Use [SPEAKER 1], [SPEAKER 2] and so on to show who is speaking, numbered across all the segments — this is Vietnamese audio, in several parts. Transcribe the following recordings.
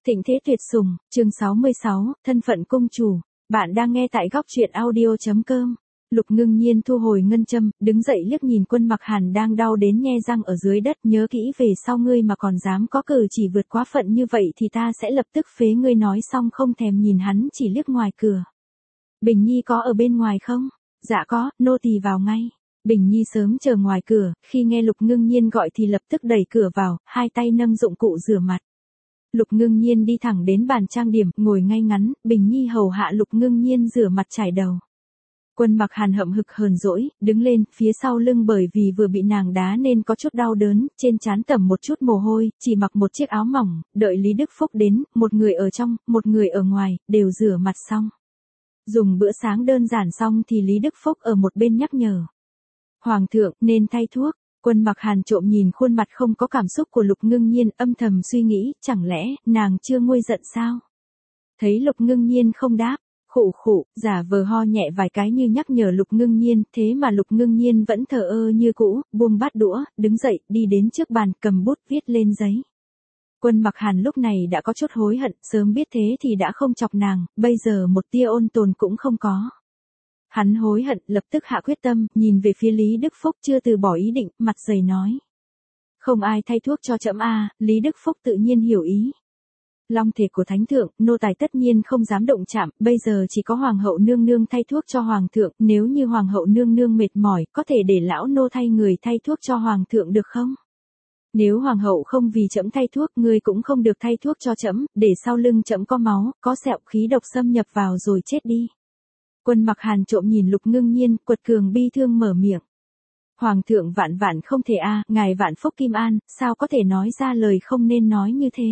[SPEAKER 1] Thịnh thế tuyệt sủng, chương 66, thân phận công chủ. Bạn đang nghe tại góc truyện audio.com. Lục Ngưng Nhiên thu hồi ngân châm, đứng dậy liếc nhìn Quân Mặc Hàn đang đau đến nhe răng ở dưới đất, nhớ kỹ về sau ngươi mà còn dám có cử chỉ vượt quá phận như vậy thì ta sẽ lập tức phế ngươi. Nói xong không thèm nhìn hắn, chỉ liếc ngoài cửa. Bình Nhi có ở bên ngoài không? Dạ có, nô tỳ vào ngay. Bình Nhi sớm chờ ngoài cửa, khi nghe Lục Ngưng Nhiên gọi thì lập tức đẩy cửa vào, hai tay nâng dụng cụ rửa mặt. Lục Ngưng Nhiên đi thẳng đến bàn trang điểm, ngồi ngay ngắn, Bình Nhi hầu hạ Lục Ngưng Nhiên rửa mặt chải đầu. Quân Mặc Hàn hậm hực hờn dỗi, đứng lên, phía sau lưng bởi vì vừa bị nàng đá nên có chút đau đớn, trên trán tẩm một chút mồ hôi, chỉ mặc một chiếc áo mỏng, đợi Lý Đức Phúc đến, một người ở trong, một người ở ngoài, đều rửa mặt xong. Dùng bữa sáng đơn giản xong thì Lý Đức Phúc ở một bên nhắc nhở. Hoàng thượng, nên thay thuốc. Quân Mặc Hàn trộm nhìn khuôn mặt không có cảm xúc của Lục Ngưng Nhiên, âm thầm suy nghĩ, chẳng lẽ, nàng chưa nguôi giận sao? Thấy Lục Ngưng Nhiên không đáp, khụ khụ, giả vờ ho nhẹ vài cái như nhắc nhở Lục Ngưng Nhiên, thế mà Lục Ngưng Nhiên vẫn thờ ơ như cũ, buông bát đũa, đứng dậy, đi đến trước bàn, cầm bút viết lên giấy. Quân Mặc Hàn lúc này đã có chút hối hận, sớm biết thế thì đã không chọc nàng, bây giờ một tia ôn tồn cũng không có. Hắn hối hận, lập tức hạ quyết tâm, nhìn về phía Lý Đức Phúc chưa từ bỏ ý định, mặt dày nói. Không ai thay thuốc cho trẫm a. Lý Đức Phúc tự nhiên hiểu ý. Long thể của thánh thượng, nô tài tất nhiên không dám động chạm, bây giờ chỉ có hoàng hậu nương nương thay thuốc cho hoàng thượng, nếu như hoàng hậu nương nương mệt mỏi, có thể để lão nô thay người thay thuốc cho hoàng thượng được không? Nếu hoàng hậu không vì trẫm thay thuốc, ngươi cũng không được thay thuốc cho trẫm, để sau lưng trẫm có máu, có sẹo, khí độc xâm nhập vào rồi chết đi. Quân Mặc Hàn trộm nhìn Lục Ngưng Nhiên, quật cường bi thương mở miệng. Hoàng thượng vạn vạn không thể a, ngài vạn phúc kim an, sao có thể nói ra lời không nên nói như thế?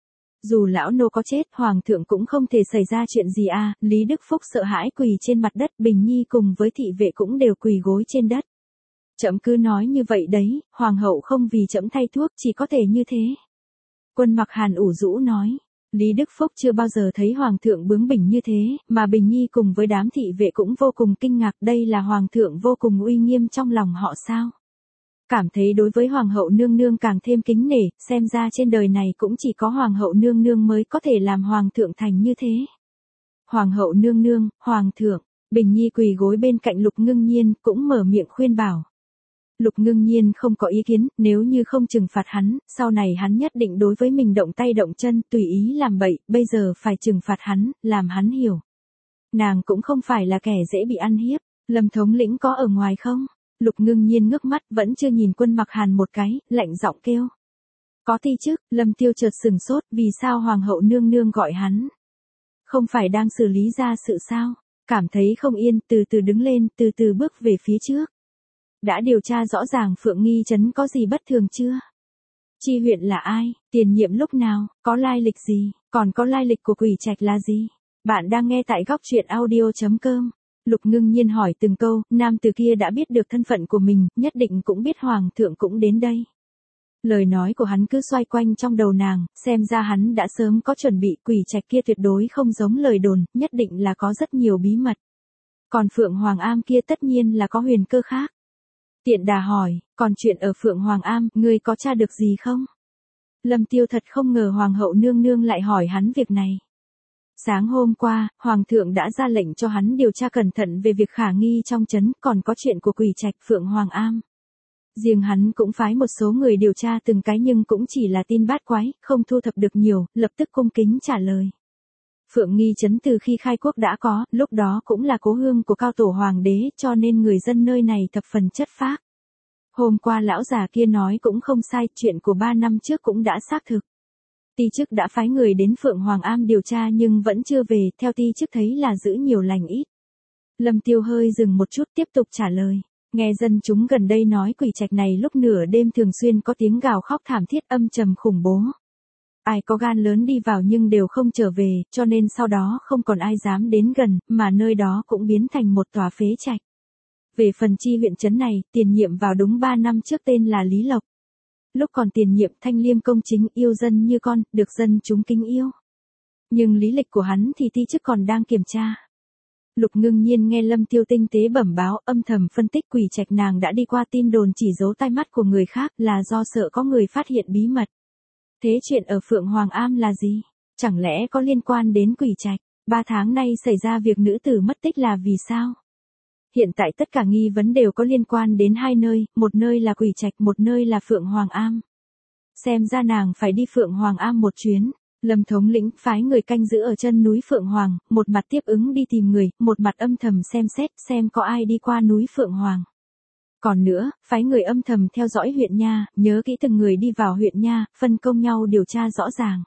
[SPEAKER 1] Dù lão nô có chết, hoàng thượng cũng không thể xảy ra chuyện gì a. Lý Đức Phúc sợ hãi quỳ trên mặt đất, Bình Nhi cùng với thị vệ cũng đều quỳ gối trên đất. Trẫm cứ nói như vậy đấy, hoàng hậu không vì trẫm thay thuốc, chỉ có thể như thế. Quân Mặc Hàn ủ rũ nói. Lý Đức Phúc chưa bao giờ thấy hoàng thượng bướng bỉnh như thế, mà Bình Nhi cùng với đám thị vệ cũng vô cùng kinh ngạc, đây là hoàng thượng vô cùng uy nghiêm trong lòng họ sao? Cảm thấy đối với hoàng hậu nương nương càng thêm kính nể, xem ra trên đời này cũng chỉ có hoàng hậu nương nương mới có thể làm hoàng thượng thành như thế. Hoàng hậu nương nương, hoàng thượng, Bình Nhi quỳ gối bên cạnh Lục Ngưng Nhiên, cũng mở miệng khuyên bảo. Lục Ngưng Nhiên không có ý kiến, nếu như không trừng phạt hắn, sau này hắn nhất định đối với mình động tay động chân, tùy ý làm bậy, bây giờ phải trừng phạt hắn, làm hắn hiểu. Nàng cũng không phải là kẻ dễ bị ăn hiếp. Lâm thống lĩnh có ở ngoài không? Lục Ngưng Nhiên ngước mắt, vẫn chưa nhìn Quân Mặc Hàn một cái, lạnh giọng kêu. Có ti chứ. Lâm Tiêu chợt sừng sốt, vì sao hoàng hậu nương nương gọi hắn? Không phải đang xử lý ra sự sao? Cảm thấy không yên, từ từ đứng lên, từ từ bước về phía trước. Đã điều tra rõ ràng Phượng Nghi Trấn có gì bất thường chưa? Chi huyện là ai? Tiền nhiệm lúc nào? Có lai lịch gì? Còn có lai lịch của Quỷ Trạch là gì? Bạn đang nghe tại góc truyện audio.com. Lục Ngưng Nhiên hỏi từng câu, nam tử kia đã biết được thân phận của mình, nhất định cũng biết hoàng thượng cũng đến đây. Lời nói của hắn cứ xoay quanh trong đầu nàng, xem ra hắn đã sớm có chuẩn bị, Quỷ Trạch kia tuyệt đối không giống lời đồn, nhất định là có rất nhiều bí mật. Còn Phượng Hoàng Am kia tất nhiên là có huyền cơ khác. Tiện đà hỏi, còn chuyện ở Phượng Hoàng Am, ngươi có tra được gì không? Lâm Tiêu thật không ngờ hoàng hậu nương nương lại hỏi hắn việc này. Sáng hôm qua, hoàng thượng đã ra lệnh cho hắn điều tra cẩn thận về việc khả nghi trong trấn, còn có chuyện của Quỷ Trạch Phượng Hoàng Am. Riêng hắn cũng phái một số người điều tra từng cái nhưng cũng chỉ là tin bát quái, không thu thập được nhiều, lập tức cung kính trả lời. Phượng Nghi Trấn từ khi khai quốc đã có, lúc đó cũng là cố hương của cao tổ hoàng đế, cho nên người dân nơi này thập phần chất phác. Hôm qua lão già kia nói cũng không sai, chuyện của 3 năm trước cũng đã xác thực. Ti chức đã phái người đến Phượng Hoàng Am điều tra nhưng vẫn chưa về, theo ti chức thấy là giữ nhiều lành ít. Lâm Tiêu hơi dừng một chút tiếp tục trả lời. Nghe dân chúng gần đây nói Quỷ Trạch này lúc nửa đêm thường xuyên có tiếng gào khóc thảm thiết âm trầm khủng bố. Ai có gan lớn đi vào nhưng đều không trở về, cho nên sau đó không còn ai dám đến gần, mà nơi đó cũng biến thành một tòa phế trạch. Về phần chi huyện trấn này, tiền nhiệm vào đúng 3 năm trước tên là Lý Lộc. Lúc còn tiền nhiệm thanh liêm công chính, yêu dân như con, được dân chúng kính yêu. Nhưng lý lịch của hắn thì ti chức còn đang kiểm tra. Lục Ngưng Nhiên nghe Lâm Tiêu tinh tế bẩm báo, âm thầm phân tích Quỷ Trạch nàng đã đi qua tin đồn chỉ giấu tai mắt của người khác là do sợ có người phát hiện bí mật. Thế chuyện ở Phượng Hoàng Am là gì? Chẳng lẽ có liên quan đến Quỷ Trạch? 3 tháng nay xảy ra việc nữ tử mất tích là vì sao? Hiện tại tất cả nghi vấn đều có liên quan đến 2 nơi, một nơi là Quỷ Trạch, một nơi là Phượng Hoàng Am. Xem ra nàng phải đi Phượng Hoàng Am một chuyến. Lâm thống lĩnh phái người canh giữ ở chân núi Phượng Hoàng, một mặt tiếp ứng đi tìm người, một mặt âm thầm xem xét xem có ai đi qua núi Phượng Hoàng. Còn nữa, phái người âm thầm theo dõi huyện nha, nhớ kỹ từng người đi vào huyện nha, phân công nhau điều tra rõ ràng.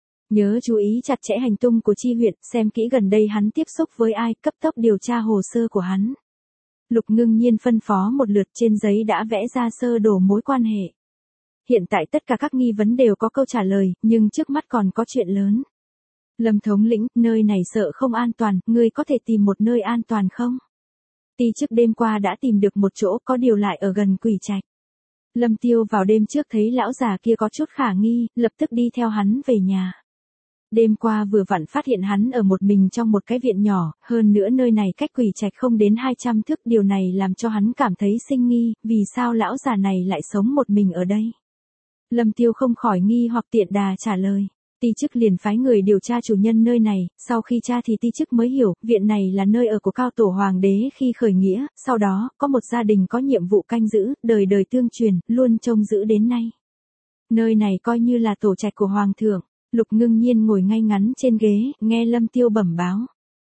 [SPEAKER 1] Nhớ chú ý chặt chẽ hành tung của chi huyện, xem kỹ gần đây hắn tiếp xúc với ai, cấp tốc điều tra hồ sơ của hắn. Lục Ngưng Nhiên phân phó một lượt, trên giấy đã vẽ ra sơ đồ mối quan hệ. Hiện tại tất cả các nghi vấn đều có câu trả lời, nhưng trước mắt còn có chuyện lớn. Lâm thống lĩnh, nơi này sợ không an toàn, ngươi có thể tìm một nơi an toàn không? Ti trước đêm qua đã tìm được một chỗ, có điều lại ở gần Quỷ Trạch. Lâm Tiêu vào đêm trước thấy lão già kia có chút khả nghi, lập tức đi theo hắn về nhà. Đêm qua vừa vặn phát hiện hắn ở một mình trong một cái viện nhỏ, hơn nữa nơi này cách Quỷ Trạch không đến 200 thước, điều này làm cho hắn cảm thấy sinh nghi, vì sao lão già này lại sống một mình ở đây? Lâm Tiêu không khỏi nghi hoặc tiện đà trả lời. Ti chức liền phái người điều tra chủ nhân nơi này, sau khi tra thì ti chức mới hiểu, viện này là nơi ở của cao tổ hoàng đế khi khởi nghĩa, sau đó, có một gia đình có nhiệm vụ canh giữ, đời đời tương truyền, luôn trông giữ đến nay. Nơi này coi như là tổ trạch của hoàng thượng. Lục Ngưng Nhiên ngồi ngay ngắn trên ghế, nghe Lâm Tiêu bẩm báo.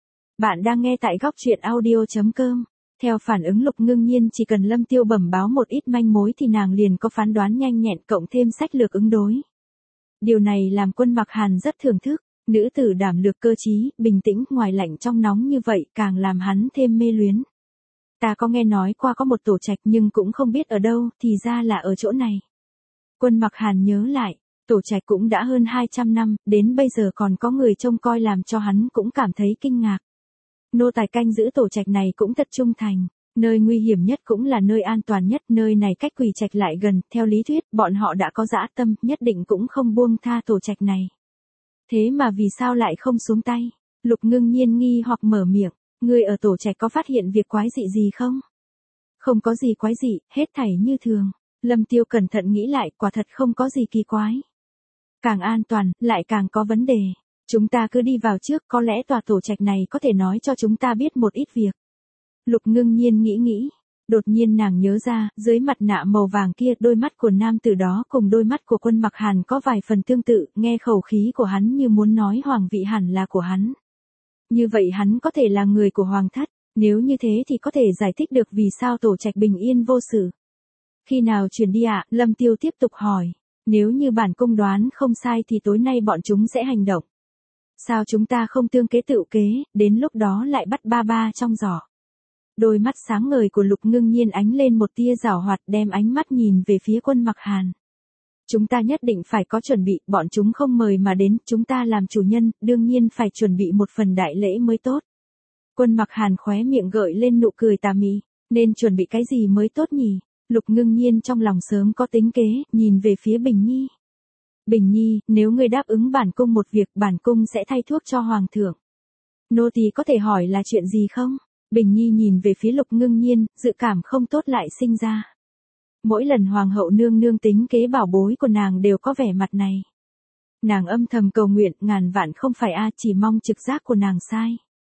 [SPEAKER 1] Bạn đang nghe tại góc truyện audio.com. Theo phản ứng Lục Ngưng Nhiên, chỉ cần Lâm Tiêu bẩm báo một ít manh mối thì nàng liền có phán đoán nhanh nhẹn, cộng thêm sách lược ứng đối. Điều này làm Quân Mặc Hàn rất thưởng thức, nữ tử đảm lược cơ trí, bình tĩnh, ngoài lạnh trong nóng như vậy, càng làm hắn thêm mê luyến. Ta có nghe nói qua có một tổ trạch nhưng cũng không biết ở đâu, thì ra là ở chỗ này. Quân Mặc Hàn nhớ lại, tổ trạch cũng đã hơn 200 năm, đến bây giờ còn có người trông coi, làm cho hắn cũng cảm thấy kinh ngạc. Nô tài canh giữ tổ trạch này cũng thật trung thành, nơi nguy hiểm nhất cũng là nơi an toàn nhất, nơi này cách Quỷ Trạch lại gần, theo lý thuyết, bọn họ đã có dã tâm, nhất định cũng không buông tha tổ trạch này. Thế mà vì sao lại không xuống tay? Lục Ngưng Nhiên nghi hoặc mở miệng, ngươi ở tổ trạch có phát hiện việc quái dị gì không? Không có gì quái dị, hết thảy như thường. Lâm Tiêu cẩn thận nghĩ lại, quả thật không có gì kỳ quái. Càng an toàn, lại càng có vấn đề. Chúng ta cứ đi vào trước, có lẽ tòa tổ trạch này có thể nói cho chúng ta biết một ít việc. Lục Ngưng Nhiên nghĩ, đột nhiên nàng nhớ ra, dưới mặt nạ màu vàng kia, đôi mắt của nam tử đó cùng đôi mắt của Quân Mặc Hàn có vài phần tương tự, nghe khẩu khí của hắn như muốn nói hoàng vị hẳn là của hắn. Như vậy hắn có thể là người của hoàng thất, nếu như thế thì có thể giải thích được vì sao tổ trạch bình yên vô sự. Khi nào chuyển đi ạ? Lâm Tiêu tiếp tục hỏi. Nếu như bản cung đoán không sai thì tối nay bọn chúng sẽ hành động. Sao chúng ta không tương kế tự kế, đến lúc đó lại bắt ba ba trong giỏ. Đôi mắt sáng ngời của Lục Ngưng Nhiên ánh lên một tia giảo hoạt, đem ánh mắt nhìn về phía Quân Mặc Hàn. Chúng ta nhất định phải có chuẩn bị, bọn chúng không mời mà đến, chúng ta làm chủ nhân, đương nhiên phải chuẩn bị một phần đại lễ mới tốt. Quân Mặc Hàn khóe miệng gợi lên nụ cười tà mị, nên chuẩn bị cái gì mới tốt nhỉ? Lục Ngưng Nhiên trong lòng sớm có tính kế, nhìn về phía Bình Nhi. Bình Nhi, nếu ngươi đáp ứng bản cung một việc, bản cung sẽ thay thuốc cho hoàng thượng. Nô tỳ có thể hỏi là chuyện gì không? Bình Nhi nhìn về phía Lục Ngưng Nhiên, dự cảm không tốt lại sinh ra. Mỗi lần hoàng hậu nương nương tính kế bảo bối của nàng đều có vẻ mặt này. Nàng âm thầm cầu nguyện, ngàn vạn không phải chỉ mong trực giác của nàng sai.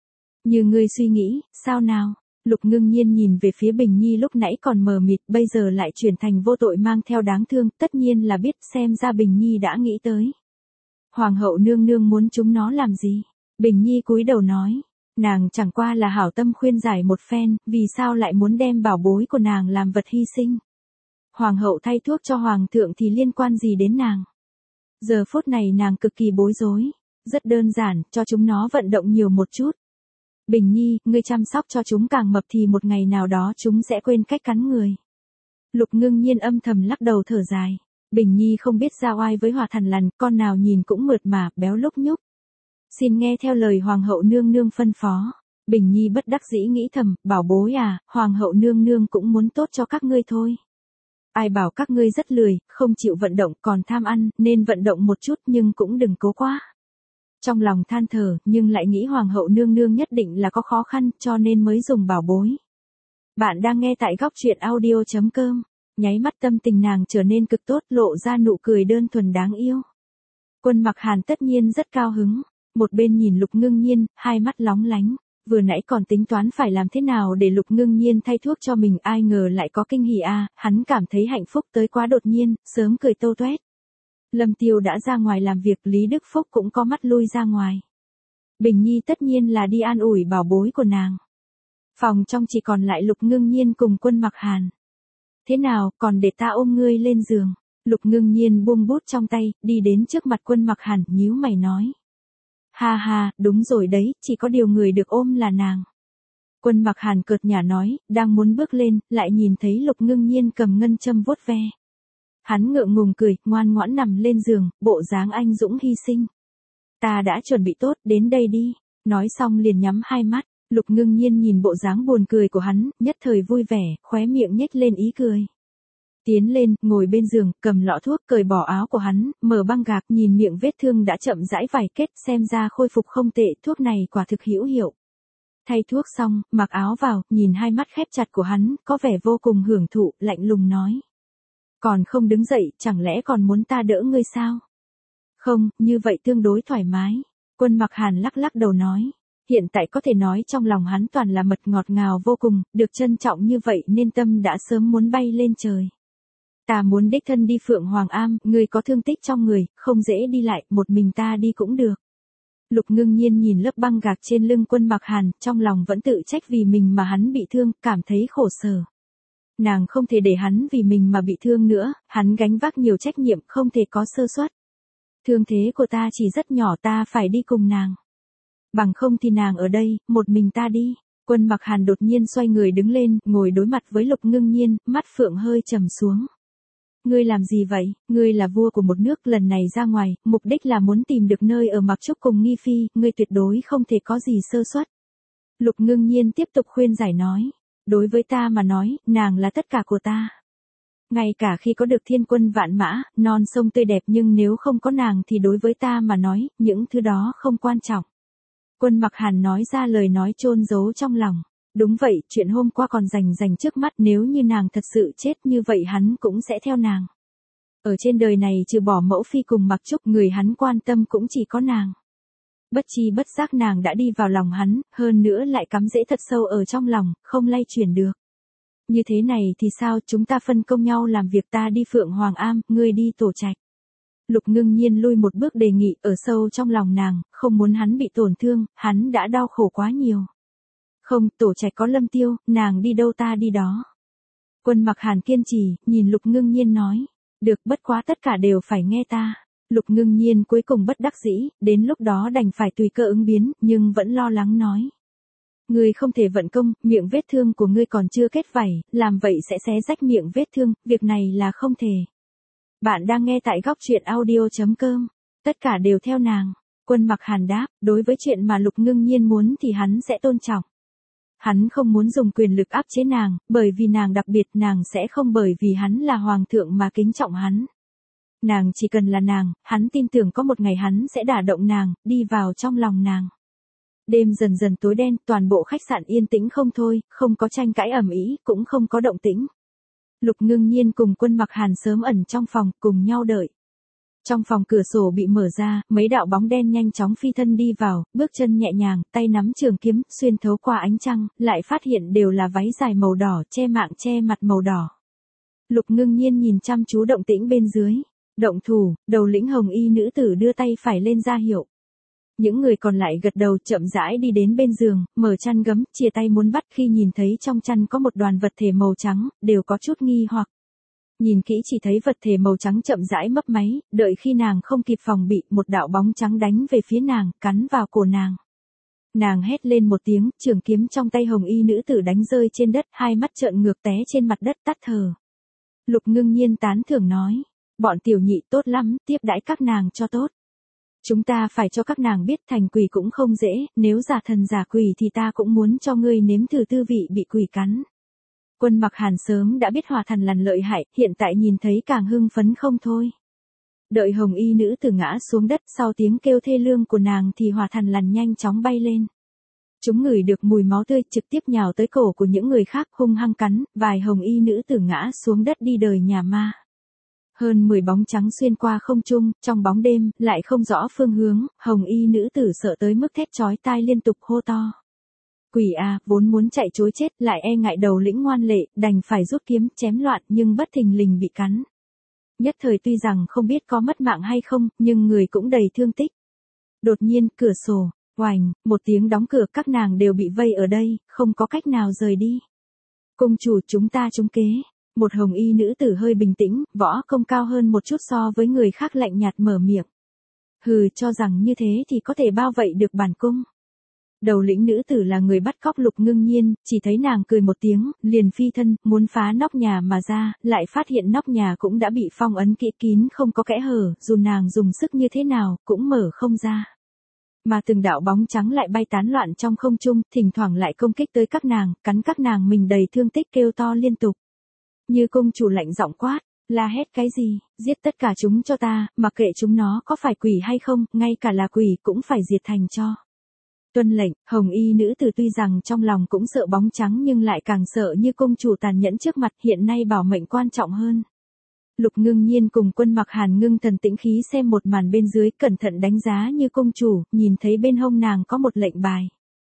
[SPEAKER 1] Như ngươi suy nghĩ, sao nào? Lục Ngưng Nhiên nhìn về phía Bình Nhi lúc nãy còn mờ mịt, bây giờ lại chuyển thành vô tội mang theo đáng thương, tất nhiên là biết, xem ra Bình Nhi đã nghĩ tới. Hoàng hậu nương nương muốn chúng nó làm gì? Bình Nhi cúi đầu nói, nàng chẳng qua là hảo tâm khuyên giải một phen, vì sao lại muốn đem bảo bối của nàng làm vật hy sinh? Hoàng hậu thay thuốc cho hoàng thượng thì liên quan gì đến nàng? Giờ phút này nàng cực kỳ bối rối, rất đơn giản, cho chúng nó vận động nhiều một chút. Bình Nhi, ngươi chăm sóc cho chúng càng mập thì một ngày nào đó chúng sẽ quên cách cắn người. Lục Ngưng Nhiên âm thầm lắc đầu thở dài. Bình Nhi không biết ra oai với Hỏa Thần Lằn, con nào nhìn cũng mượt mà, béo lúc nhúc. Xin nghe theo lời hoàng hậu nương nương phân phó. Bình Nhi bất đắc dĩ nghĩ thầm, bảo bối hoàng hậu nương nương cũng muốn tốt cho các ngươi thôi. Ai bảo các ngươi rất lười, không chịu vận động, còn tham ăn, nên vận động một chút nhưng cũng đừng cố quá. Trong lòng than thở, nhưng lại nghĩ hoàng hậu nương nương nhất định là có khó khăn, cho nên mới dùng bảo bối. Bạn đang nghe tại góc truyện audio.com. Nháy mắt tâm tình nàng trở nên cực tốt, lộ ra nụ cười đơn thuần đáng yêu. Quân Mặc Hàn tất nhiên rất cao hứng, một bên nhìn Lục Ngưng Nhiên, hai mắt lóng lánh, vừa nãy còn tính toán phải làm thế nào để Lục Ngưng Nhiên thay thuốc cho mình, ai ngờ lại có kinh hỉ a, hắn cảm thấy hạnh phúc tới quá đột nhiên, sớm cười tô toét. Lâm Tiêu đã ra ngoài làm việc, Lý Đức Phúc cũng có mắt lui ra ngoài. Bình Nhi tất nhiên là đi an ủi bảo bối của nàng. Phòng trong chỉ còn lại Lục Ngưng Nhiên cùng Quân Mặc Hàn. Thế nào, còn để ta ôm ngươi lên giường? Lục Ngưng Nhiên buông bút trong tay, đi đến trước mặt Quân Mặc Hàn, nhíu mày nói. Ha ha, đúng rồi đấy, chỉ có điều người được ôm là nàng. Quân Mặc Hàn cợt nhả nói, đang muốn bước lên, lại nhìn thấy Lục Ngưng Nhiên cầm ngân châm vuốt ve. Hắn ngượng ngùng cười, ngoan ngoãn nằm lên giường, bộ dáng anh dũng hy sinh. Ta đã chuẩn bị tốt, đến đây đi. Nói xong liền nhắm hai mắt, Lục Ngưng Nhiên nhìn bộ dáng buồn cười của hắn, nhất thời vui vẻ, khóe miệng nhếch lên ý cười. Tiến lên, ngồi bên giường, cầm lọ thuốc, cởi bỏ áo của hắn, mở băng gạc, nhìn miệng vết thương đã chậm rãi vải kết, xem ra khôi phục không tệ, thuốc này quả thực hữu hiệu. Thay thuốc xong, mặc áo vào, nhìn hai mắt khép chặt của hắn, có vẻ vô cùng hưởng thụ, lạnh lùng nói. Còn không đứng dậy, chẳng lẽ còn muốn ta đỡ ngươi sao? Không, như vậy tương đối thoải mái. Quân Mặc Hàn lắc lắc đầu nói. Hiện tại có thể nói trong lòng hắn toàn là mật ngọt ngào vô cùng, được trân trọng như vậy nên tâm đã sớm muốn bay lên trời. Ta muốn đích thân đi Phượng Hoàng Am, ngươi có thương tích trong người, không dễ đi lại, một mình ta đi cũng được. Lục Ngưng Nhiên nhìn lớp băng gạc trên lưng Quân Mặc Hàn, trong lòng vẫn tự trách vì mình mà hắn bị thương, cảm thấy khổ sở. Nàng không thể để hắn vì mình mà bị thương nữa, hắn gánh vác nhiều trách nhiệm, không thể có sơ suất. Thương thế của ta chỉ rất nhỏ, ta phải đi cùng nàng. Bằng không thì nàng ở đây, một mình ta đi. Quân Mặc Hàn đột nhiên xoay người đứng lên, ngồi đối mặt với Lục Ngưng Nhiên, mắt phượng hơi trầm xuống. Ngươi làm gì vậy? Ngươi là vua của một nước, lần này ra ngoài, mục đích là muốn tìm được nơi ở Mặc Trúc cùng Nghi Phi, ngươi tuyệt đối không thể có gì sơ suất. Lục Ngưng Nhiên tiếp tục khuyên giải nói. Đối với ta mà nói, nàng là tất cả của ta. Ngay cả khi có được thiên quân vạn mã, non sông tươi đẹp, nhưng nếu không có nàng thì đối với ta mà nói, những thứ đó không quan trọng. Quân Mặc Hàn nói ra lời nói chôn giấu trong lòng. Đúng vậy, chuyện hôm qua còn rành trước mắt, nếu như nàng thật sự chết như vậy hắn cũng sẽ theo nàng. Ở trên đời này trừ bỏ mẫu phi cùng Mặc Trúc, người hắn quan tâm cũng chỉ có nàng. Bất chi bất giác nàng đã đi vào lòng hắn, hơn nữa lại cắm rễ thật sâu ở trong lòng, không lay chuyển được. Như thế này thì sao, chúng ta phân công nhau làm việc, ta đi Phượng Hoàng Am, ngươi đi Tổ Trạch. Lục Ngưng Nhiên lui một bước đề nghị, ở sâu trong lòng nàng, không muốn hắn bị tổn thương, hắn đã đau khổ quá nhiều. Không, Tổ Trạch có Lâm Tiêu, nàng đi đâu ta đi đó. Quân Mặc Hàn kiên trì, nhìn Lục Ngưng Nhiên nói. Được, bất quá tất cả đều phải nghe ta. Lục Ngưng Nhiên cuối cùng bất đắc dĩ, đến lúc đó đành phải tùy cơ ứng biến, nhưng vẫn lo lắng nói. Ngươi không thể vận công, miệng vết thương của ngươi còn chưa kết vảy, làm vậy sẽ xé rách miệng vết thương, việc này là không thể. Bạn đang nghe tại góc truyện audio.com. Tất cả đều theo nàng. Quân Mặc Hàn đáp, đối với chuyện mà Lục Ngưng Nhiên muốn thì hắn sẽ tôn trọng. Hắn không muốn dùng quyền lực áp chế nàng, bởi vì nàng đặc biệt, nàng sẽ không bởi vì hắn là hoàng thượng mà kính trọng hắn. Nàng chỉ cần là nàng, hắn tin tưởng có một ngày hắn sẽ đả động nàng, đi vào trong lòng nàng. Đêm dần dần tối đen, toàn bộ khách sạn yên tĩnh không thôi, không có tranh cãi ầm ĩ, cũng không có động tĩnh. Lục Ngưng Nhiên cùng Quân Mặc Hàn sớm ẩn trong phòng, cùng nhau đợi. Trong phòng cửa sổ bị mở ra, mấy đạo bóng đen nhanh chóng phi thân đi vào, bước chân nhẹ nhàng, tay nắm trường kiếm, xuyên thấu qua ánh trăng, lại phát hiện đều là váy dài màu đỏ, che mạng che mặt màu đỏ. Lục Ngưng Nhiên nhìn chăm chú động tĩnh bên dưới. Động thủ, đầu lĩnh hồng y nữ tử đưa tay phải lên ra hiệu. Những người còn lại gật đầu, chậm rãi đi đến bên giường, mở chăn gấm, chia tay muốn bắt, khi nhìn thấy trong chăn có một đoàn vật thể màu trắng, đều có chút nghi hoặc. Nhìn kỹ chỉ thấy vật thể màu trắng chậm rãi mấp máy, đợi khi nàng không kịp phòng bị, một đạo bóng trắng đánh về phía nàng, cắn vào cổ nàng. Nàng hét lên một tiếng, trường kiếm trong tay hồng y nữ tử đánh rơi trên đất, hai mắt trợn ngược té trên mặt đất tắt thở. Lục Ngưng Nhiên tán thưởng nói, bọn tiểu nhị tốt lắm, tiếp đãi các nàng cho tốt. Chúng ta phải cho các nàng biết thành quỷ cũng không dễ, nếu giả thần giả quỷ thì ta cũng muốn cho ngươi nếm thử tư vị bị quỷ cắn. Quân Mặc Hàn sớm đã biết Hỏa Thần Lằn lợi hại, hiện tại nhìn thấy càng hưng phấn không thôi. Đợi hồng y nữ tử ngã xuống đất, sau tiếng kêu thê lương của nàng thì Hỏa Thần Lằn nhanh chóng bay lên. Chúng ngửi được mùi máu tươi, trực tiếp nhào tới cổ của những người khác, hung hăng cắn, vài hồng y nữ tử ngã xuống đất đi đời nhà ma. Hơn 10 bóng trắng xuyên qua không trung, trong bóng đêm, lại không rõ phương hướng, hồng y nữ tử sợ tới mức thét chói tai liên tục hô to. Quỷ à, vốn muốn chạy trối chết, lại e ngại đầu lĩnh ngoan lệ, đành phải rút kiếm, chém loạn, nhưng bất thình lình bị cắn. Nhất thời tuy rằng không biết có mất mạng hay không, nhưng người cũng đầy thương tích. Đột nhiên, cửa sổ, oành, một tiếng đóng cửa, các nàng đều bị vây ở đây, không có cách nào rời đi. Công chủ, chúng ta trúng kế. Một hồng y nữ tử hơi bình tĩnh, võ công cao hơn một chút so với người khác, lạnh nhạt mở miệng. Hừ, cho rằng như thế thì có thể bao vậy được bản cung. Đầu lĩnh nữ tử là người bắt cóc Lục Ngưng Nhiên, chỉ thấy nàng cười một tiếng, liền phi thân, muốn phá nóc nhà mà ra, lại phát hiện nóc nhà cũng đã bị phong ấn kỹ kín không có kẽ hở, dù nàng dùng sức như thế nào, cũng mở không ra. Mà từng đạo bóng trắng lại bay tán loạn trong không trung, thỉnh thoảng lại công kích tới các nàng, cắn các nàng mình đầy thương tích kêu to liên tục. Như công chủ lạnh giọng quát, la hét cái gì, giết tất cả chúng cho ta, mặc kệ chúng nó có phải quỷ hay không, ngay cả là quỷ cũng phải diệt thành cho. Tuân lệnh, hồng y nữ tử tuy rằng trong lòng cũng sợ bóng trắng nhưng lại càng sợ Như công chủ tàn nhẫn trước mặt, hiện nay bảo mệnh quan trọng hơn. Lục Ngưng Nhiên cùng Quân Mặc Hàn ngưng thần tĩnh khí xem một màn bên dưới, cẩn thận đánh giá Như công chủ, nhìn thấy bên hông nàng có một lệnh bài.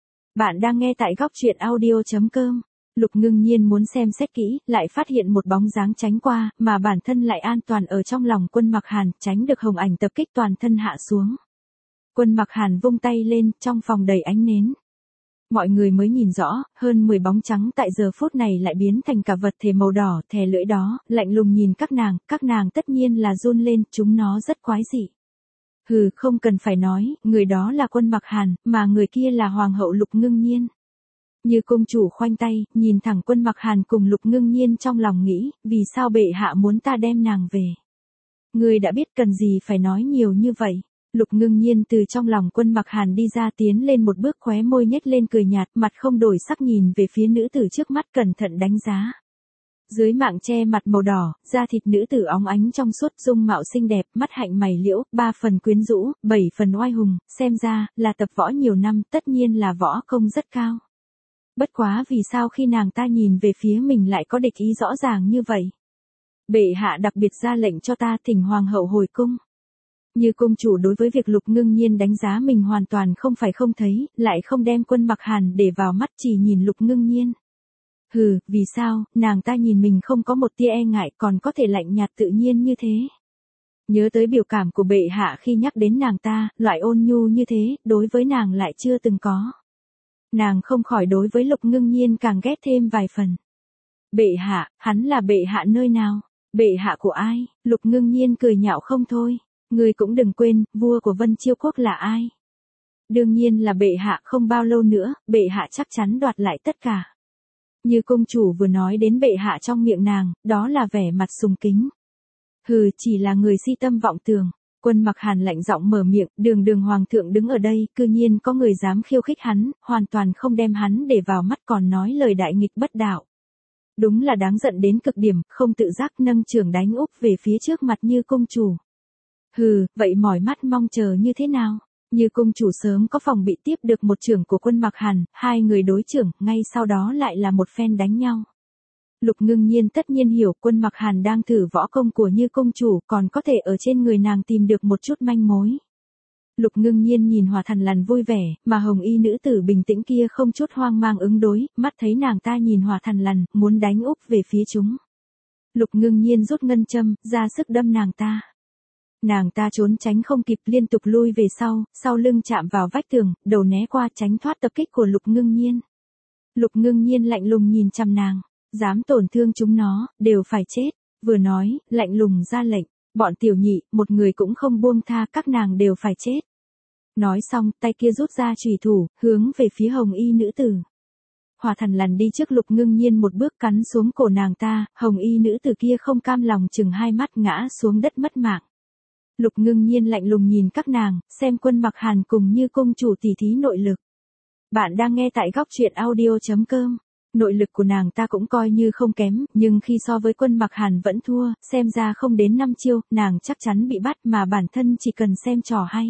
[SPEAKER 1] Bạn đang nghe tại góc truyện audio.com. Lục Ngưng Nhiên muốn xem xét kỹ, lại phát hiện một bóng dáng tránh qua, mà bản thân lại an toàn ở trong lòng Quân Mặc Hàn, tránh được hồng ảnh tập kích, toàn thân hạ xuống. Quân Mặc Hàn vung tay lên, trong phòng đầy ánh nến. Mọi người mới nhìn rõ, hơn 10 bóng trắng tại giờ phút này lại biến thành cả vật thể màu đỏ, thè lưỡi đó, lạnh lùng nhìn các nàng tất nhiên là run lên, chúng nó rất quái dị. Hừ, không cần phải nói, người đó là Quân Mặc Hàn, mà người kia là Hoàng hậu Lục Ngưng Nhiên. Như công chủ khoanh tay, nhìn thẳng Quân Mặc Hàn cùng Lục Ngưng Nhiên, trong lòng nghĩ, vì sao bệ hạ muốn ta đem nàng về? Ngươi đã biết, cần gì phải nói nhiều như vậy? Lục Ngưng Nhiên từ trong lòng Quân Mặc Hàn đi ra, tiến lên một bước, khóe môi nhếch lên cười nhạt, mặt không đổi sắc nhìn về phía nữ tử trước mắt, cẩn thận đánh giá. Dưới mạng che mặt màu đỏ, da thịt nữ tử óng ánh trong suốt, dung mạo xinh đẹp, mắt hạnh mày liễu, 3 phần quyến rũ, 7 phần oai hùng, xem ra là tập võ nhiều năm, tất nhiên là võ công rất cao. Bất quá vì sao khi nàng ta nhìn về phía mình lại có địch ý rõ ràng như vậy? Bệ hạ đặc biệt ra lệnh cho ta thỉnh hoàng hậu hồi cung. Như công chủ đối với việc Lục Ngưng Nhiên đánh giá mình hoàn toàn không phải không thấy, lại không đem Quân Mặc Hàn để vào mắt, chỉ nhìn Lục Ngưng Nhiên. Hừ, vì sao, nàng ta nhìn mình không có một tia e ngại, còn có thể lạnh nhạt tự nhiên như thế. Nhớ tới biểu cảm của bệ hạ khi nhắc đến nàng ta, loại ôn nhu như thế, đối với nàng lại chưa từng có. Nàng không khỏi đối với Lục Ngưng Nhiên càng ghét thêm vài phần. Bệ hạ, hắn là bệ hạ nơi nào? Bệ hạ của ai? Lục Ngưng Nhiên cười nhạo không thôi. Ngươi cũng đừng quên, vua của Vân Chiêu Quốc là ai? Đương nhiên là bệ hạ, không bao lâu nữa, bệ hạ chắc chắn đoạt lại tất cả. Như công chủ vừa nói đến bệ hạ trong miệng nàng, đó là vẻ mặt sùng kính. Hừ, chỉ là người si tâm vọng tưởng. Quân Mặc Hàn lạnh giọng mở miệng, đường hoàng thượng đứng ở đây, cư nhiên có người dám khiêu khích hắn, hoàn toàn không đem hắn để vào mắt, còn nói lời đại nghịch bất đạo. Đúng là đáng giận đến cực điểm, không tự giác nâng chưởng đánh úp về phía trước mặt Như công chủ. Hừ, vậy mỏi mắt mong chờ như thế nào? Như công chủ sớm có phòng bị tiếp được một chưởng của Quân Mặc Hàn, hai người đối chưởng, ngay sau đó lại là một phen đánh nhau. Lục Ngưng Nhiên tất nhiên hiểu Quân Mặc Hàn đang thử võ công của Như công chủ, còn có thể ở trên người nàng tìm được một chút manh mối. Lục Ngưng Nhiên nhìn Hỏa Thần Lằn vui vẻ, mà hồng y nữ tử bình tĩnh kia không chút hoang mang ứng đối, mắt thấy nàng ta nhìn Hỏa Thần Lằn, muốn đánh úp về phía chúng. Lục Ngưng Nhiên rút ngân châm, ra sức đâm nàng ta. Nàng ta trốn tránh không kịp, liên tục lui về sau lưng chạm vào vách tường, đầu né qua tránh thoát tập kích của Lục Ngưng Nhiên. Lục Ngưng Nhiên lạnh lùng nhìn chằm nàng, dám tổn thương chúng nó, đều phải chết. Vừa nói, lạnh lùng ra lệnh, bọn tiểu nhị, một người cũng không buông tha, các nàng đều phải chết. Nói xong, tay kia rút ra chùy thủ, hướng về phía hồng y nữ tử. Hỏa Thần Lằn đi trước Lục Ngưng Nhiên một bước, cắn xuống cổ nàng ta, hồng y nữ tử kia không cam lòng chừng hai mắt, ngã xuống đất mất mạng. Lục Ngưng Nhiên lạnh lùng nhìn các nàng, xem Quân Mặc Hàn cùng Như công chủ tỉ thí nội lực. Bạn đang nghe tại góc truyện audio.com. Nội lực của nàng ta cũng coi như không kém, nhưng khi so với Quân Mặc Hàn vẫn thua, xem ra không đến 5 chiêu, nàng chắc chắn bị bắt, mà bản thân chỉ cần xem trò hay.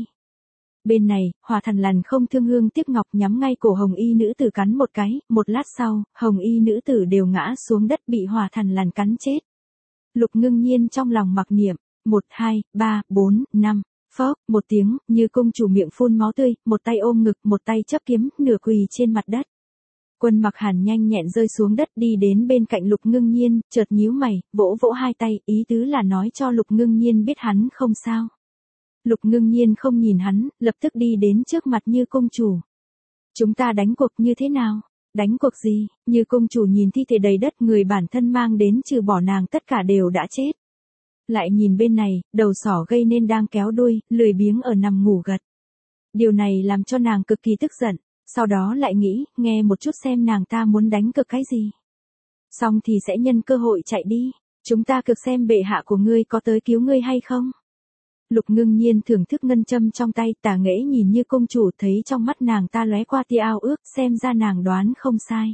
[SPEAKER 1] Bên này, Hỏa Thần Lằn không thương hương tiếc ngọc nhắm ngay cổ hồng y nữ tử cắn một cái, một lát sau, hồng y nữ tử đều ngã xuống đất bị Hỏa Thần Lằn cắn chết. Lục Ngưng Nhiên trong lòng mặc niệm, 1, 2, 3, 4, 5, phốc, một tiếng, Như Cung Chủ miệng phun máu tươi, một tay ôm ngực, một tay chấp kiếm, nửa quỳ trên mặt đất. Quân Mặc Hàn nhanh nhẹn rơi xuống đất đi đến bên cạnh Lục Ngưng Nhiên, chợt nhíu mày, vỗ vỗ hai tay, ý tứ là nói cho Lục Ngưng Nhiên biết hắn không sao. Lục Ngưng Nhiên không nhìn hắn, lập tức đi đến trước mặt Như Cung Chủ. Chúng ta đánh cuộc như thế nào? Đánh cuộc gì? Như Cung Chủ nhìn thi thể đầy đất người bản thân mang đến trừ bỏ nàng tất cả đều đã chết. Lại nhìn bên này, đầu sỏ gây nên đang kéo đuôi, lười biếng ở nằm ngủ gật. Điều này làm cho nàng cực kỳ tức giận, sau đó lại nghĩ, nghe một chút xem nàng ta muốn đánh cược cái gì. Xong thì sẽ nhân cơ hội chạy đi, chúng ta cược xem bệ hạ của ngươi có tới cứu ngươi hay không. Lục Ngưng Nhiên thưởng thức ngân châm trong tay, tà nghễ nhìn Như Cung Chủ, thấy trong mắt nàng ta lóe qua tia ao ước, xem ra nàng đoán không sai.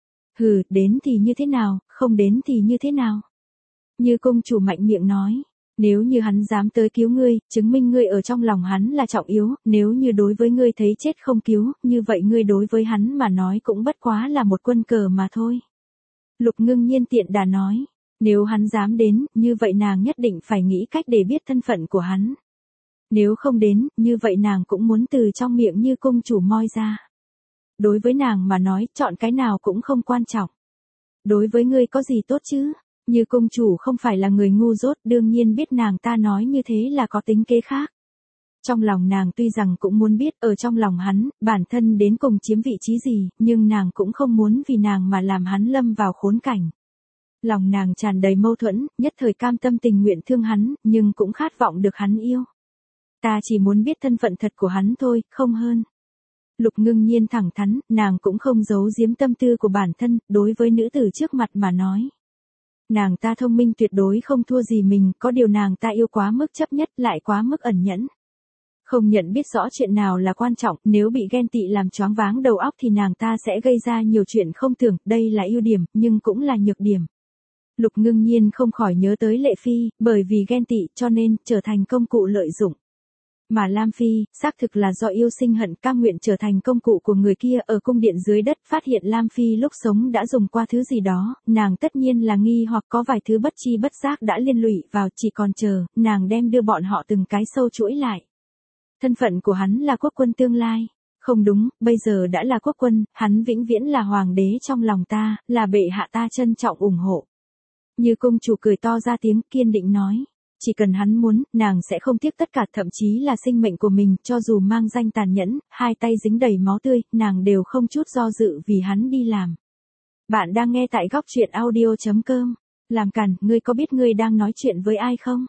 [SPEAKER 1] Hừ, đến thì như thế nào, không đến thì như thế nào. Như Cung Chủ mạnh miệng nói, nếu như hắn dám tới cứu ngươi, chứng minh ngươi ở trong lòng hắn là trọng yếu, nếu như đối với ngươi thấy chết không cứu, như vậy ngươi đối với hắn mà nói cũng bất quá là một quân cờ mà thôi. Lục Ngưng Nhiên tiện đà nói, nếu hắn dám đến, như vậy nàng nhất định phải nghĩ cách để biết thân phận của hắn. Nếu không đến, như vậy nàng cũng muốn từ trong miệng Như Cung Chủ moi ra. Đối với nàng mà nói, chọn cái nào cũng không quan trọng. Đối với ngươi có gì tốt chứ? Như Cung Chủ không phải là người ngu dốt, đương nhiên biết nàng ta nói như thế là có tính kế khác. Trong lòng nàng tuy rằng cũng muốn biết ở trong lòng hắn, bản thân đến cùng chiếm vị trí gì, nhưng nàng cũng không muốn vì nàng mà làm hắn lâm vào khốn cảnh. Lòng nàng tràn đầy mâu thuẫn, nhất thời cam tâm tình nguyện thương hắn, nhưng cũng khát vọng được hắn yêu. Ta chỉ muốn biết thân phận thật của hắn thôi, không hơn. Lục Ngưng Nhiên thẳng thắn, nàng cũng không giấu giếm tâm tư của bản thân, đối với nữ tử trước mặt mà nói. Nàng ta thông minh tuyệt đối không thua gì mình, có điều nàng ta yêu quá mức chấp nhất, lại quá mức ẩn nhẫn. Không nhận biết rõ chuyện nào là quan trọng, nếu bị ghen tị làm choáng váng đầu óc thì nàng ta sẽ gây ra nhiều chuyện không tưởng, đây là ưu điểm, nhưng cũng là nhược điểm. Lục Ngưng Nhiên không khỏi nhớ tới Lệ Phi, bởi vì ghen tị cho nên trở thành công cụ lợi dụng. Mà Lam Phi, xác thực là do yêu sinh hận, cam nguyện trở thành công cụ của người kia. Ở cung điện dưới đất phát hiện Lam Phi lúc sống đã dùng qua thứ gì đó, nàng tất nhiên là nghi hoặc có vài thứ bất chi bất giác đã liên lụy vào, chỉ còn chờ, nàng đem đưa bọn họ từng cái sâu chuỗi lại. Thân phận của hắn là quốc quân tương lai. Không đúng, bây giờ đã là quốc quân, hắn vĩnh viễn là hoàng đế trong lòng ta, là bệ hạ ta trân trọng ủng hộ. Như Cung Chủ cười to ra tiếng, kiên định nói. Chỉ cần hắn muốn, nàng sẽ không tiếc tất cả, thậm chí là sinh mệnh của mình, cho dù mang danh tàn nhẫn, hai tay dính đầy máu tươi, nàng đều không chút do dự vì hắn đi làm. Bạn đang nghe tại góc truyện audio.com. Làm càn, ngươi có biết ngươi đang nói chuyện với ai không?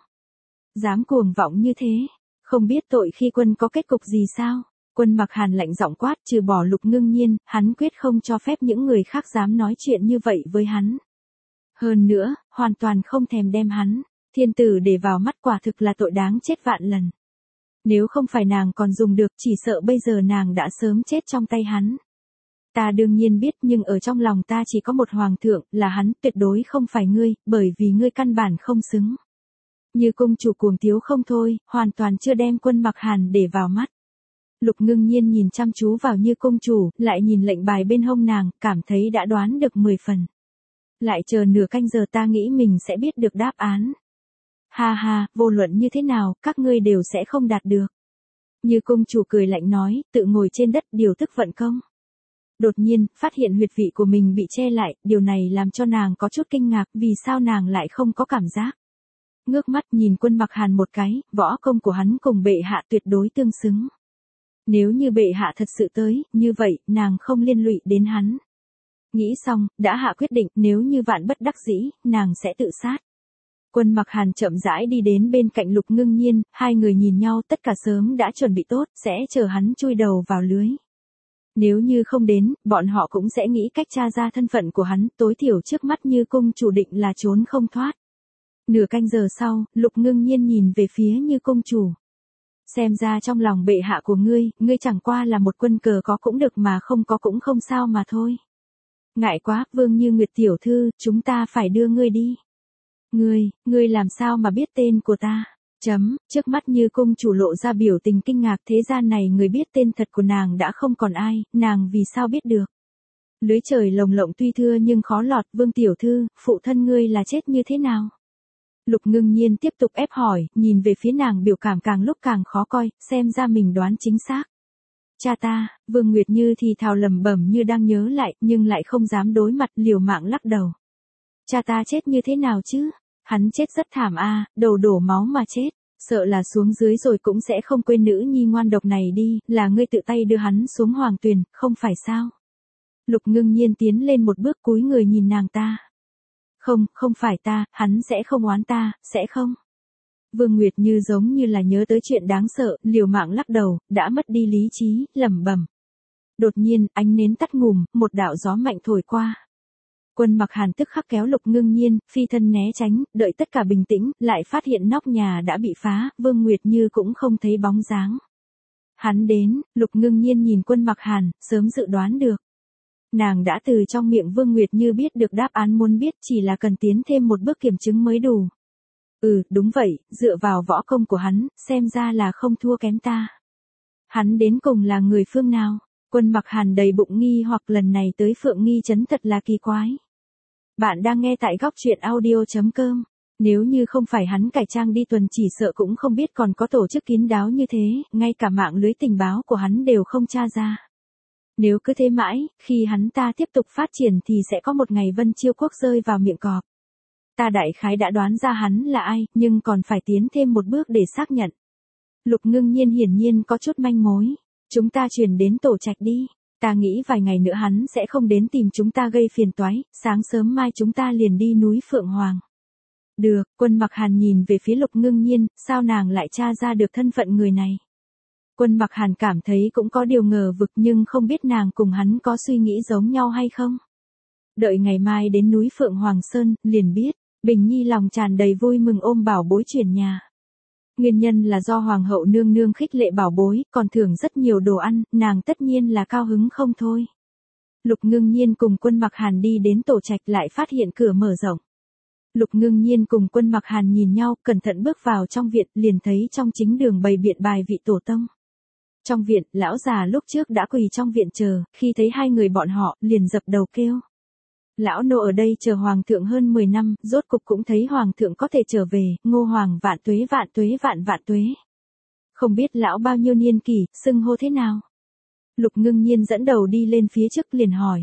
[SPEAKER 1] Dám cuồng vọng như thế, không biết tội khi quân có kết cục gì sao? Quân Mặc Hàn lạnh giọng quát, trừ bỏ Lục Ngưng Nhiên, hắn quyết không cho phép những người khác dám nói chuyện như vậy với hắn. Hơn nữa, hoàn toàn không thèm đem hắn, thiên tử để vào mắt, quả thực là tội đáng chết vạn lần. Nếu không phải nàng còn dùng được, chỉ sợ bây giờ nàng đã sớm chết trong tay hắn. Ta đương nhiên biết, nhưng ở trong lòng ta chỉ có một hoàng thượng, là hắn, tuyệt đối không phải ngươi, bởi vì ngươi căn bản không xứng. Như Cung Chủ cuồng tiếu không thôi, hoàn toàn chưa đem Quân Mặc Hàn để vào mắt. Lục Ngưng Nhiên nhìn chăm chú vào Như Cung Chủ, lại nhìn lệnh bài bên hông nàng, cảm thấy đã đoán được 10 phần. Lại chờ nửa canh giờ ta nghĩ mình sẽ biết được đáp án. Ha ha, vô luận như thế nào, các ngươi đều sẽ không đạt được. Như Cung Chủ cười lạnh nói, tự ngồi trên đất điều tức vận công. Đột nhiên, phát hiện huyệt vị của mình bị che lại, điều này làm cho nàng có chút kinh ngạc, vì sao nàng lại không có cảm giác. Ngước mắt nhìn Quân Mặc Hàn một cái, võ công của hắn cùng bệ hạ tuyệt đối tương xứng. Nếu như bệ hạ thật sự tới, như vậy, nàng không liên lụy đến hắn. Nghĩ xong, đã hạ quyết định, nếu như vạn bất đắc dĩ, nàng sẽ tự sát. Quân Mặc Hàn chậm rãi đi đến bên cạnh Lục Ngưng Nhiên, hai người nhìn nhau, tất cả sớm đã chuẩn bị tốt, sẽ chờ hắn chui đầu vào lưới. Nếu như không đến, bọn họ cũng sẽ nghĩ cách tra ra thân phận của hắn, tối thiểu trước mắt Như Cung Chủ định là trốn không thoát. Nửa canh giờ sau, Lục Ngưng Nhiên nhìn về phía Như Cung Chủ. Xem ra trong lòng bệ hạ của ngươi, ngươi chẳng qua là một quân cờ, có cũng được mà không có cũng không sao mà thôi. Ngại quá, Vương Như Nguyệt tiểu thư, chúng ta phải đưa ngươi đi. Ngươi làm sao mà biết tên của ta? Trước mắt Như Cung Chủ lộ ra biểu tình kinh ngạc, thế gian này người biết tên thật của nàng đã không còn ai, nàng vì sao biết được? Lưới trời lồng lộng tuy thưa nhưng khó lọt, Vương tiểu thư, phụ thân ngươi là chết như thế nào? Lục Ngưng Nhiên tiếp tục ép hỏi, nhìn về phía nàng biểu cảm càng lúc càng khó coi, xem ra mình đoán chính xác. Cha ta, Vương Nguyệt Như thì thào lẩm bẩm như đang nhớ lại, nhưng lại không dám đối mặt, liều mạng lắc đầu. Cha ta chết như thế nào chứ? Hắn chết rất thảm a, đầu đổ máu mà chết, sợ là xuống dưới rồi cũng sẽ không quên nữ nhi ngoan độc này đi, là ngươi tự tay đưa hắn xuống hoàng tuyền, không phải sao? Lục Ngưng Nhiên tiến lên một bước cúi người nhìn nàng ta. Không, không phải ta, hắn sẽ không oán ta, sẽ không. Vương Nguyệt Như giống như là nhớ tới chuyện đáng sợ, liều mạng lắc đầu, đã mất đi lý trí, lẩm bẩm. Đột nhiên, ánh nến tắt ngùm, một đạo gió mạnh thổi qua. Quân Mặc Hàn tức khắc kéo Lục Ngưng Nhiên, phi thân né tránh, đợi tất cả bình tĩnh, lại phát hiện nóc nhà đã bị phá, Vương Nguyệt Như cũng không thấy bóng dáng. Hắn đến, Lục Ngưng Nhiên nhìn Quân Mặc Hàn, sớm dự đoán được. Nàng đã từ trong miệng Vương Nguyệt Như biết được đáp án muốn biết, chỉ là cần tiến thêm một bước kiểm chứng mới đủ. Đúng vậy, dựa vào võ công của hắn, xem ra là không thua kém ta. Hắn đến cùng là người phương nào? Quân Mặc Hàn đầy bụng nghi hoặc lần này tới Phượng Nghi Trấn thật là kỳ quái. Bạn đang nghe tại góc truyện audio.com. Nếu như không phải hắn cải trang đi tuần chỉ sợ cũng không biết còn có tổ chức kín đáo như thế, ngay cả mạng lưới tình báo của hắn đều không tra ra. Nếu cứ thế mãi, khi hắn ta tiếp tục phát triển thì sẽ có một ngày Vân Chiêu Quốc rơi vào miệng cọp. Ta đại khái đã đoán ra hắn là ai, nhưng còn phải tiến thêm một bước để xác nhận. Lục Ngưng Nhiên hiển nhiên có chút manh mối. Chúng ta chuyển đến tổ trạch đi. Ta nghĩ vài ngày nữa hắn sẽ không đến tìm chúng ta gây phiền toái, sáng sớm mai chúng ta liền đi núi Phượng Hoàng. Được, Quân Mặc Hàn nhìn về phía Lục Ngưng Nhiên, sao nàng lại tra ra được thân phận người này. Quân Mặc Hàn cảm thấy cũng có điều ngờ vực nhưng không biết nàng cùng hắn có suy nghĩ giống nhau hay không. Đợi ngày mai đến núi Phượng Hoàng Sơn, liền biết. Bình Nhi lòng tràn đầy vui mừng ôm bảo bối chuyển nhà. Nguyên nhân là do Hoàng hậu nương nương khích lệ bảo bối, còn thưởng rất nhiều đồ ăn, nàng tất nhiên là cao hứng không thôi. Lục Ngưng Nhiên cùng Quân Mặc Hàn đi đến tổ trạch lại phát hiện cửa mở rộng. Lục Ngưng Nhiên cùng Quân Mặc Hàn nhìn nhau, cẩn thận bước vào trong viện, liền thấy trong chính đường bày biện bài vị tổ tông. Trong viện, lão già lúc trước đã quỳ trong viện chờ, khi thấy hai người bọn họ, liền dập đầu kêu. Lão nô ở đây chờ hoàng thượng hơn 10 năm, rốt cục cũng thấy hoàng thượng có thể trở về, Ngô hoàng vạn tuế vạn tuế vạn vạn tuế. Không biết lão bao nhiêu niên kỷ, xưng hô thế nào? Lục Ngưng Nhiên dẫn đầu đi lên phía trước liền hỏi.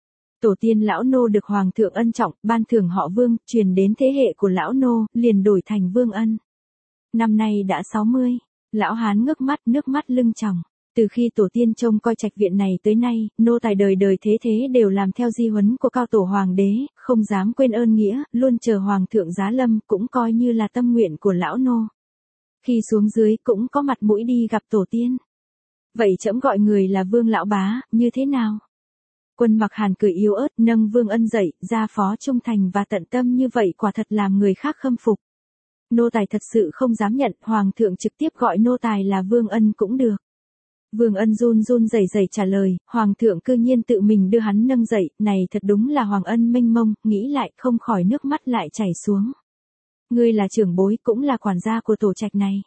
[SPEAKER 1] Tổ tiên lão nô được hoàng thượng ân trọng, ban thưởng họ Vương, truyền đến thế hệ của lão nô, liền đổi thành Vương Ân. Năm nay đã 60, lão hán ngước mắt, nước mắt lưng tròng. Từ khi tổ tiên trông coi trạch viện này tới nay, nô tài đời đời thế thế đều làm theo di huấn của cao tổ hoàng đế, không dám quên ơn nghĩa, luôn chờ hoàng thượng giá lâm, cũng coi như là tâm nguyện của lão nô. Khi xuống dưới cũng có mặt mũi đi gặp tổ tiên. Vậy trẫm gọi người là Vương lão bá, như thế nào? Quân Mặc Hàn cười yếu ớt, nâng Vương Ân dậy, gia phó trung thành và tận tâm như vậy quả thật làm người khác khâm phục. Nô tài thật sự không dám nhận, hoàng thượng trực tiếp gọi nô tài là Vương Ân cũng được. Vương Ân run run rẩy rẩy trả lời, hoàng thượng cư nhiên tự mình đưa hắn nâng dậy, này thật đúng là hoàng ân mênh mông, nghĩ lại không khỏi nước mắt lại chảy xuống. Ngươi là trưởng bối cũng là quản gia của tổ trạch này.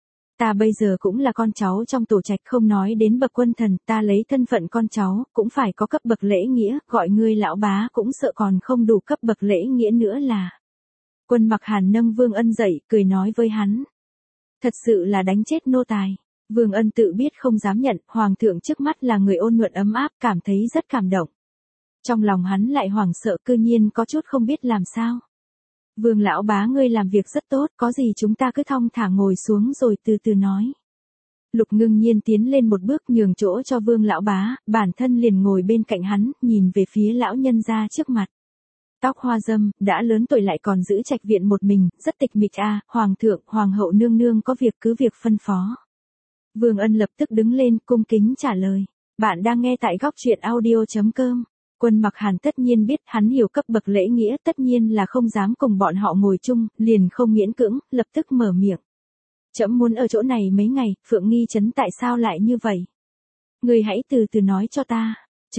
[SPEAKER 1] Ta bây giờ cũng là con cháu trong tổ trạch không nói đến bậc quân thần, ta lấy thân phận con cháu, cũng phải có cấp bậc lễ nghĩa, gọi ngươi lão bá cũng sợ còn không đủ cấp bậc lễ nghĩa nữa là. Quân Mặc Hàn nâng Vương Ân dậy, cười nói với hắn. Thật sự là đánh chết nô tài. Vương Ân tự biết không dám nhận, hoàng thượng trước mắt là người ôn nhuận ấm áp, cảm thấy rất cảm động. Trong lòng hắn lại hoảng sợ, cư nhiên có chút không biết làm sao. Vương lão bá ngươi làm việc rất tốt, có gì chúng ta cứ thong thả ngồi xuống rồi từ từ nói. Lục Ngưng Nhiên tiến lên một bước nhường chỗ cho Vương lão bá, bản thân liền ngồi bên cạnh hắn, nhìn về phía lão nhân gia trước mặt. Tóc hoa dâm, đã lớn tuổi lại còn giữ trạch viện một mình, rất tịch mịch hoàng thượng, hoàng hậu nương nương có việc cứ việc phân phó. Vương Ân lập tức đứng lên, cung kính trả lời. Bạn đang nghe tại góc truyện audio.com. Quân Mặc Hàn tất nhiên biết hắn hiểu cấp bậc lễ nghĩa, tất nhiên là không dám cùng bọn họ ngồi chung, liền không miễn cưỡng, lập tức mở miệng. Trẫm muốn ở chỗ này mấy ngày, Phượng Nghi Trấn tại sao lại như vậy? Người hãy từ từ nói cho ta.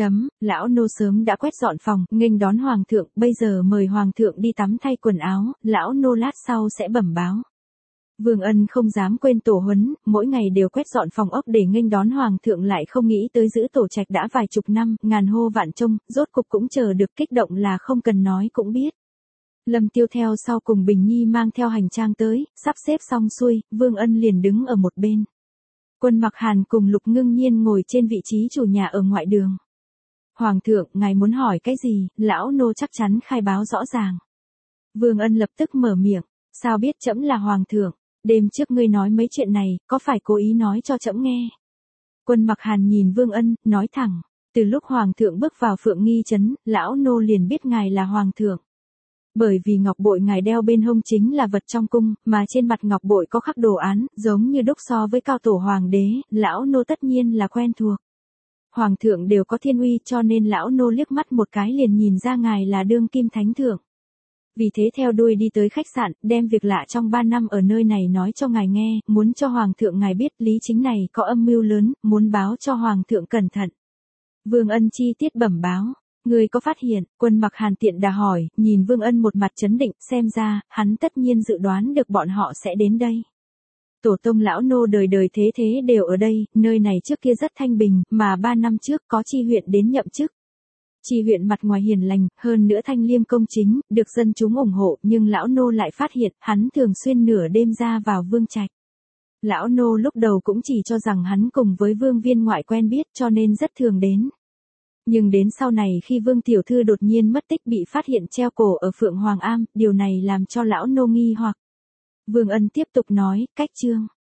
[SPEAKER 1] Lão nô sớm đã quét dọn phòng, nghênh đón hoàng thượng, bây giờ mời hoàng thượng đi tắm thay quần áo, lão nô lát sau sẽ bẩm báo. Vương Ân không dám quên tổ huấn, mỗi ngày đều quét dọn phòng ốc để nghênh đón hoàng thượng, lại không nghĩ tới giữ tổ trạch đã vài chục năm, ngàn hô vạn trông, rốt cục cũng chờ được, kích động là không cần nói cũng biết. Lâm Tiêu theo sau cùng Bình Nhi mang theo hành trang tới, sắp xếp xong xuôi, Vương Ân liền đứng ở một bên. Quân Mặc Hàn cùng Lục Ngưng Nhiên ngồi trên vị trí chủ nhà ở ngoại đường. Hoàng thượng, ngài muốn hỏi cái gì, lão nô chắc chắn khai báo rõ ràng. Vương Ân lập tức mở miệng, sao biết trẫm là hoàng thượng, đêm trước ngươi nói mấy chuyện này, có phải cố ý nói cho trẫm nghe? Quân Mặc Hàn nhìn Vương Ân, nói thẳng, từ lúc hoàng thượng bước vào Phượng Nghi trấn, lão nô liền biết ngài là hoàng thượng. Bởi vì ngọc bội ngài đeo bên hông chính là vật trong cung, mà trên mặt ngọc bội có khắc đồ án, giống như đúc so với cao tổ hoàng đế, lão nô tất nhiên là quen thuộc. Hoàng thượng đều có thiên uy cho nên lão nô liếc mắt một cái liền nhìn ra ngài là đương kim thánh thượng. Vì thế theo đuôi đi tới khách sạn, đem việc lạ trong 3 năm ở nơi này nói cho ngài nghe, muốn cho hoàng thượng ngài biết Lý Chính này có âm mưu lớn, muốn báo cho hoàng thượng cẩn thận. Vương Ân chi tiết bẩm báo. Người có phát hiện, Quân Mặc Hàn tiện đà hỏi, nhìn Vương Ân một mặt chấn định, xem ra, hắn tất nhiên dự đoán được bọn họ sẽ đến đây. Tổ tông lão nô đời đời thế thế đều ở đây, nơi này trước kia rất thanh bình, mà 3 năm trước có chi huyện đến nhậm chức. Chi huyện mặt ngoài hiền lành, hơn nữa thanh liêm công chính, được dân chúng ủng hộ, nhưng lão nô lại phát hiện, hắn thường xuyên nửa đêm ra vào vương trạch. Lão nô lúc đầu cũng chỉ cho rằng hắn cùng với vương viên ngoại quen biết cho nên rất thường đến. Nhưng đến sau này khi Vương Tiểu Thư đột nhiên mất tích bị phát hiện treo cổ ở Phượng Hoàng Am, điều này làm cho lão nô nghi hoặc. Vương Ân tiếp tục nói, cách chương.